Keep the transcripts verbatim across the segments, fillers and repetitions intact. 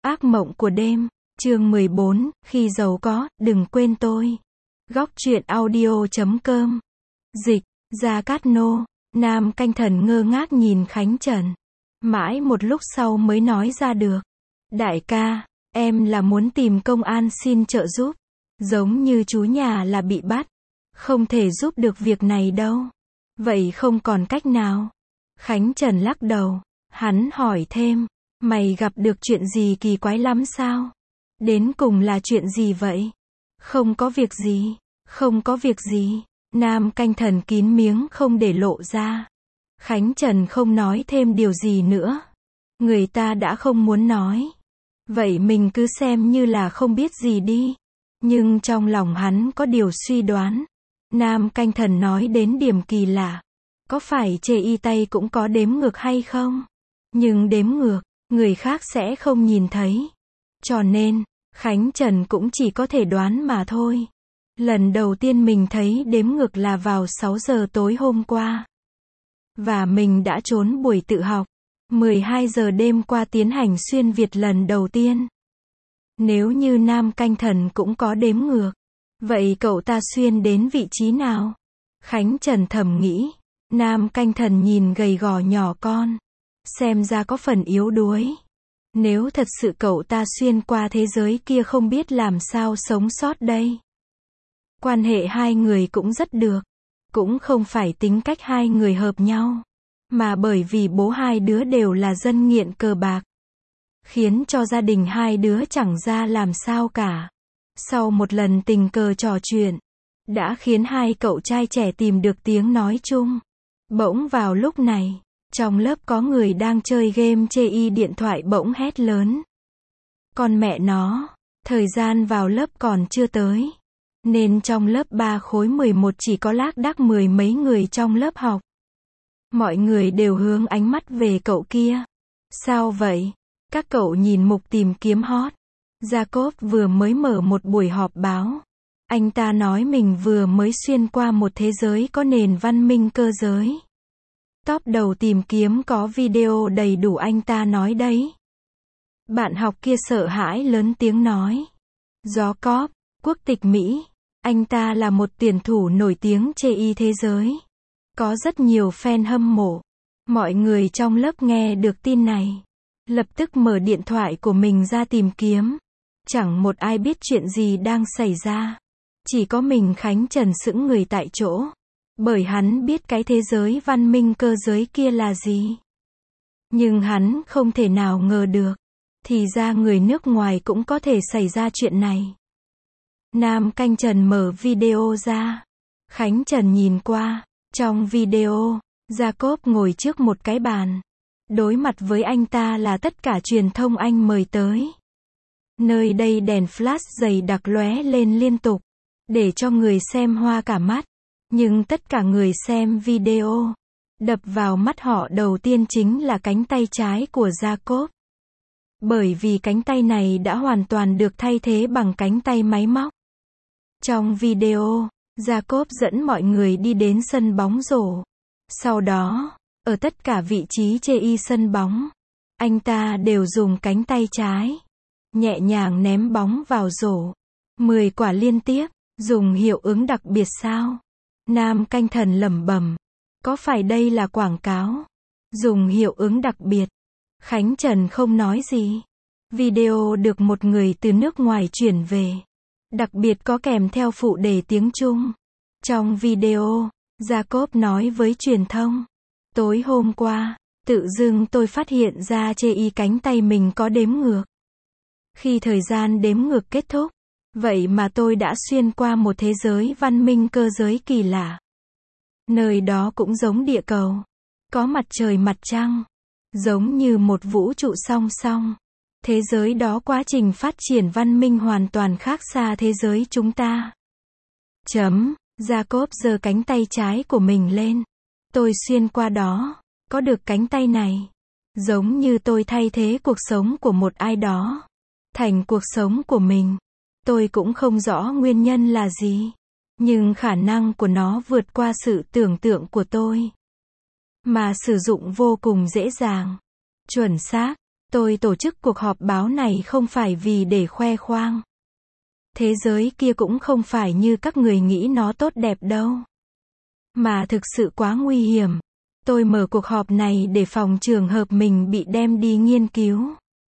Ác mộng của đêm, chương mười bốn, khi giàu có, đừng quên tôi. Góc truyện audio chấm com. Dịch, Gia Cát Nô, Nam Canh Thần ngơ ngác nhìn Khánh Trần. Mãi một lúc sau mới nói ra được. Đại ca, em là muốn tìm công an xin trợ giúp. Giống như chú nhà là bị bắt. Không thể giúp được việc này đâu. Vậy không còn cách nào. Khánh Trần lắc đầu. Hắn hỏi thêm. Mày gặp được chuyện gì kỳ quái lắm sao? Đến cùng là chuyện gì vậy? Không có việc gì. Không có việc gì. Nam Canh Thần kín miếng không để lộ ra. Khánh Trần không nói thêm điều gì nữa. Người ta đã không muốn nói. Vậy mình cứ xem như là không biết gì đi. Nhưng trong lòng hắn có điều suy đoán. Nam Canh Thần nói đến điểm kỳ lạ. Có phải chê y tay cũng có đếm ngược hay không? Nhưng đếm ngược, người khác sẽ không nhìn thấy. Cho nên, Khánh Trần cũng chỉ có thể đoán mà thôi. Lần đầu tiên mình thấy đếm ngược là vào sáu giờ tối hôm qua. Và mình đã trốn buổi tự học. mười hai giờ đêm qua tiến hành xuyên Việt lần đầu tiên. Nếu như Nam Canh Thần cũng có đếm ngược, vậy cậu ta xuyên đến vị trí nào? Khánh Trần thầm nghĩ. Nam Canh Thần nhìn gầy gò nhỏ con. Xem ra có phần yếu đuối. Nếu thật sự cậu ta xuyên qua thế giới kia không biết làm sao sống sót đây. Quan hệ hai người cũng rất được. Cũng không phải tính cách hai người hợp nhau. Mà bởi vì bố hai đứa đều là dân nghiện cờ bạc. Khiến cho gia đình hai đứa chẳng ra làm sao cả. Sau một lần tình cờ trò chuyện. Đã khiến hai cậu trai trẻ tìm được tiếng nói chung. Bỗng vào lúc này. Trong lớp có người đang chơi game chê y điện thoại bỗng hét lớn. Con mẹ nó, thời gian vào lớp còn chưa tới. Nên trong lớp ba khối mười một chỉ có lác đác mười mấy người trong lớp học. Mọi người đều hướng ánh mắt về cậu kia. Sao vậy? Các cậu nhìn mục tìm kiếm hot. Jacob vừa mới mở một buổi họp báo. Anh ta nói mình vừa mới xuyên qua một thế giới có nền văn minh cơ giới. Top đầu tìm kiếm có video đầy đủ anh ta nói đấy. Bạn học kia sợ hãi lớn tiếng nói. Jacob, quốc tịch Mỹ. Anh ta là một tuyển thủ nổi tiếng chê y thế giới. Có rất nhiều fan hâm mộ. Mọi người trong lớp nghe được tin này. Lập tức mở điện thoại của mình ra tìm kiếm. Chẳng một ai biết chuyện gì đang xảy ra. Chỉ có mình Khánh Trần sững người tại chỗ. Bởi hắn biết cái thế giới văn minh cơ giới kia là gì. Nhưng hắn không thể nào ngờ được. Thì ra người nước ngoài cũng có thể xảy ra chuyện này. Nam Canh Trần mở video ra. Khánh Trần nhìn qua. Trong video, Jacob ngồi trước một cái bàn. Đối mặt với anh ta là tất cả truyền thông anh mời tới. Nơi đây đèn flash dày đặc lóe lên liên tục. Để cho người xem hoa cả mắt. Nhưng tất cả người xem video, đập vào mắt họ đầu tiên chính là cánh tay trái của Jacob. Bởi vì cánh tay này đã hoàn toàn được thay thế bằng cánh tay máy móc. Trong video, Jacob dẫn mọi người đi đến sân bóng rổ. Sau đó, ở tất cả vị trí chê y sân bóng, anh ta đều dùng cánh tay trái, nhẹ nhàng ném bóng vào rổ. mười quả liên tiếp, dùng hiệu ứng đặc biệt sao? Nam Canh Thần lẩm bẩm. Có phải đây là quảng cáo? Dùng hiệu ứng đặc biệt. Khánh Trần không nói gì. Video được một người từ nước ngoài chuyển về. Đặc biệt có kèm theo phụ đề tiếng Trung. Trong video, Jacob nói với truyền thông. Tối hôm qua, tự dưng tôi phát hiện ra chê y cánh tay mình có đếm ngược. Khi thời gian đếm ngược kết thúc. Vậy mà tôi đã xuyên qua một thế giới văn minh cơ giới kỳ lạ. Nơi đó cũng giống địa cầu. Có mặt trời mặt trăng. Giống như một vũ trụ song song. Thế giới đó quá trình phát triển văn minh hoàn toàn khác xa thế giới chúng ta. Chấm. Jacob giơ cánh tay trái của mình lên. Tôi xuyên qua đó. Có được cánh tay này. Giống như tôi thay thế cuộc sống của một ai đó. Thành cuộc sống của mình. Tôi cũng không rõ nguyên nhân là gì. Nhưng khả năng của nó vượt qua sự tưởng tượng của tôi. Mà sử dụng vô cùng dễ dàng. Chuẩn xác. Tôi tổ chức cuộc họp báo này không phải vì để khoe khoang. Thế giới kia cũng không phải như các người nghĩ nó tốt đẹp đâu. Mà thực sự quá nguy hiểm. Tôi mở cuộc họp này để phòng trường hợp mình bị đem đi nghiên cứu.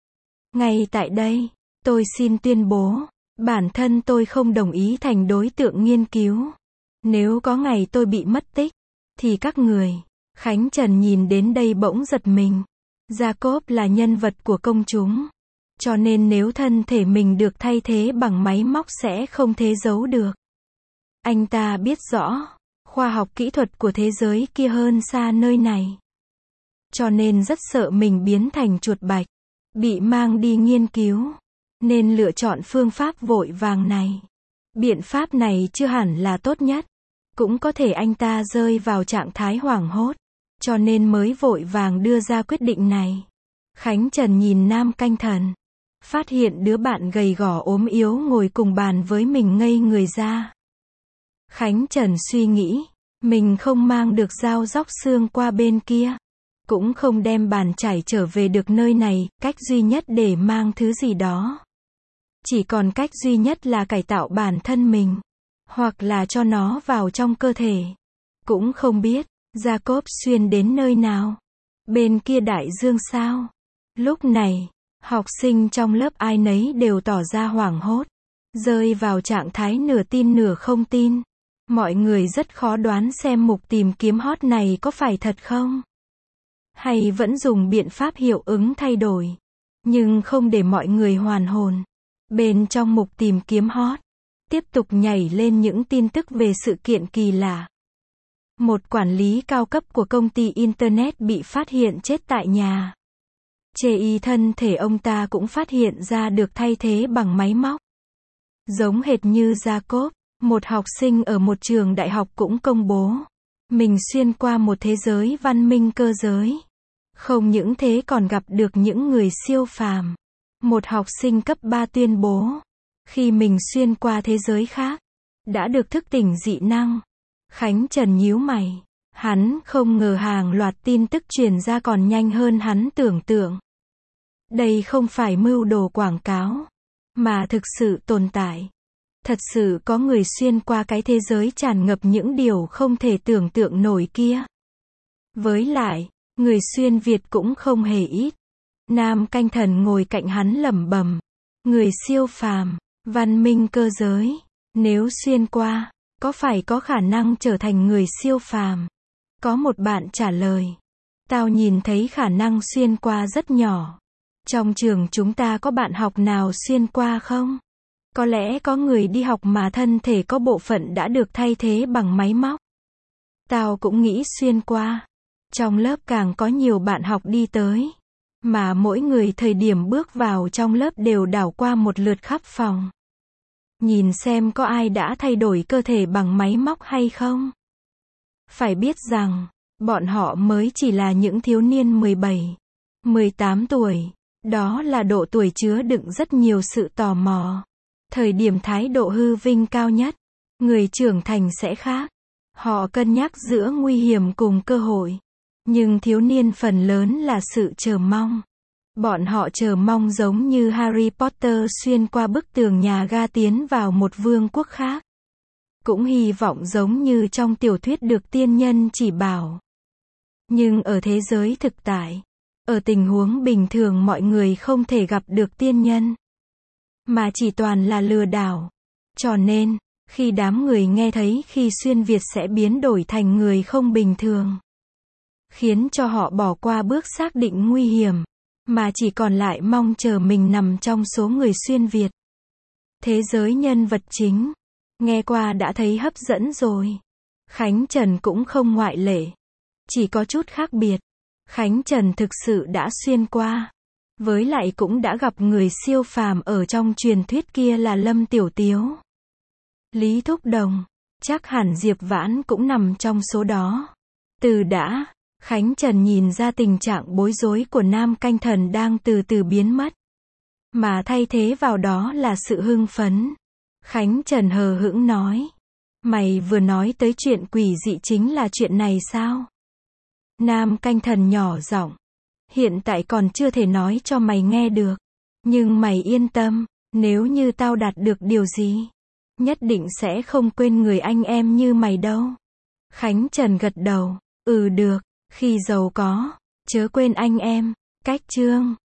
Ngay tại đây, tôi xin tuyên bố, bản thân tôi không đồng ý thành đối tượng nghiên cứu. Nếu có ngày tôi bị mất tích, thì các người, Khánh Trần nhìn đến đây bỗng giật mình. Jacob là nhân vật của công chúng. Cho nên nếu thân thể mình được thay thế bằng máy móc sẽ không thể giấu được. Anh ta biết rõ, khoa học kỹ thuật của thế giới kia hơn xa nơi này. Cho nên rất sợ mình biến thành chuột bạch, bị mang đi nghiên cứu. Nên lựa chọn phương pháp vội vàng này. Biện pháp này chưa hẳn là tốt nhất. Cũng có thể anh ta rơi vào trạng thái hoảng hốt. Cho nên mới vội vàng đưa ra quyết định này. Khánh Trần nhìn Nam Canh Thần. Phát hiện đứa bạn gầy gò ốm yếu ngồi cùng bàn với mình ngây người ra. Khánh Trần suy nghĩ. Mình không mang được dao róc xương qua bên kia. Cũng không đem bàn chải trở về được nơi này. Cách duy nhất để mang thứ gì đó. Chỉ còn cách duy nhất là cải tạo bản thân mình. Hoặc là cho nó vào trong cơ thể. Cũng không biết, Jacob xuyên đến nơi nào. Bên kia đại dương sao? Lúc này, học sinh trong lớp ai nấy đều tỏ ra hoảng hốt. Rơi vào trạng thái nửa tin nửa không tin. Mọi người rất khó đoán xem mục tìm kiếm hot này có phải thật không? Hay vẫn dùng biện pháp hiệu ứng thay đổi. Nhưng không để mọi người hoàn hồn. Bên trong mục tìm kiếm hot, tiếp tục nhảy lên những tin tức về sự kiện kỳ lạ. Một quản lý cao cấp của công ty Internet bị phát hiện chết tại nhà. Chê y thân thể ông ta cũng phát hiện ra được thay thế bằng máy móc. Giống hệt như Jacob, một học sinh ở một trường đại học cũng công bố. Mình xuyên qua một thế giới văn minh cơ giới. Không những thế còn gặp được những người siêu phàm. Một học sinh cấp ba tuyên bố, khi mình xuyên qua thế giới khác, đã được thức tỉnh dị năng. Khánh Trần nhíu mày. Hắn không ngờ hàng loạt tin tức truyền ra còn nhanh hơn hắn tưởng tượng. Đây không phải mưu đồ quảng cáo, mà thực sự tồn tại. Thật sự có người xuyên qua cái thế giới tràn ngập những điều không thể tưởng tượng nổi kia. Với lại, người xuyên Việt cũng không hề ít. Nam Canh Thần ngồi cạnh hắn lẩm bẩm. Người siêu phàm, văn minh cơ giới. Nếu xuyên qua, có phải có khả năng trở thành người siêu phàm? Có một bạn trả lời. Tao nhìn thấy khả năng xuyên qua rất nhỏ. Trong trường chúng ta có bạn học nào xuyên qua không? Có lẽ có người đi học mà thân thể có bộ phận đã được thay thế bằng máy móc. Tao cũng nghĩ xuyên qua. Trong lớp càng có nhiều bạn học đi tới. Mà mỗi người thời điểm bước vào trong lớp đều đảo qua một lượt khắp phòng. Nhìn xem có ai đã thay đổi cơ thể bằng máy móc hay không. Phải biết rằng, bọn họ mới chỉ là những thiếu niên mười bảy, mười tám tuổi. Đó là độ tuổi chứa đựng rất nhiều sự tò mò. Thời điểm thái độ hư vinh cao nhất. Người trưởng thành sẽ khác. Họ cân nhắc giữa nguy hiểm cùng cơ hội. Nhưng thiếu niên phần lớn là sự chờ mong. Bọn họ chờ mong giống như Harry Potter xuyên qua bức tường nhà ga tiến vào một vương quốc khác. Cũng hy vọng giống như trong tiểu thuyết được tiên nhân chỉ bảo. Nhưng ở thế giới thực tại, ở tình huống bình thường mọi người không thể gặp được tiên nhân. Mà chỉ toàn là lừa đảo. Cho nên, khi đám người nghe thấy khi xuyên Việt sẽ biến đổi thành người không bình thường. Khiến cho họ bỏ qua bước xác định nguy hiểm. Mà chỉ còn lại mong chờ mình nằm trong số người xuyên Việt. Thế giới nhân vật chính. Nghe qua đã thấy hấp dẫn rồi. Khánh Trần cũng không ngoại lệ. Chỉ có chút khác biệt. Khánh Trần thực sự đã xuyên qua. Với lại cũng đã gặp người siêu phàm ở trong truyền thuyết kia là Lâm Tiểu Tiếu. Lý Thúc Đồng. Chắc hẳn Diệp Vãn cũng nằm trong số đó. Từ đã, Khánh Trần nhìn ra tình trạng bối rối của Nam Canh Thần đang từ từ biến mất. Mà thay thế vào đó là sự hưng phấn. Khánh Trần hờ hững nói. Mày vừa nói tới chuyện quỷ dị chính là chuyện này sao? Nam Canh Thần nhỏ giọng. Hiện tại còn chưa thể nói cho mày nghe được. Nhưng mày yên tâm, nếu như tao đạt được điều gì, nhất định sẽ không quên người anh em như mày đâu. Khánh Trần gật đầu. Ừ được, khi giàu có, chớ quên anh em. Cách chương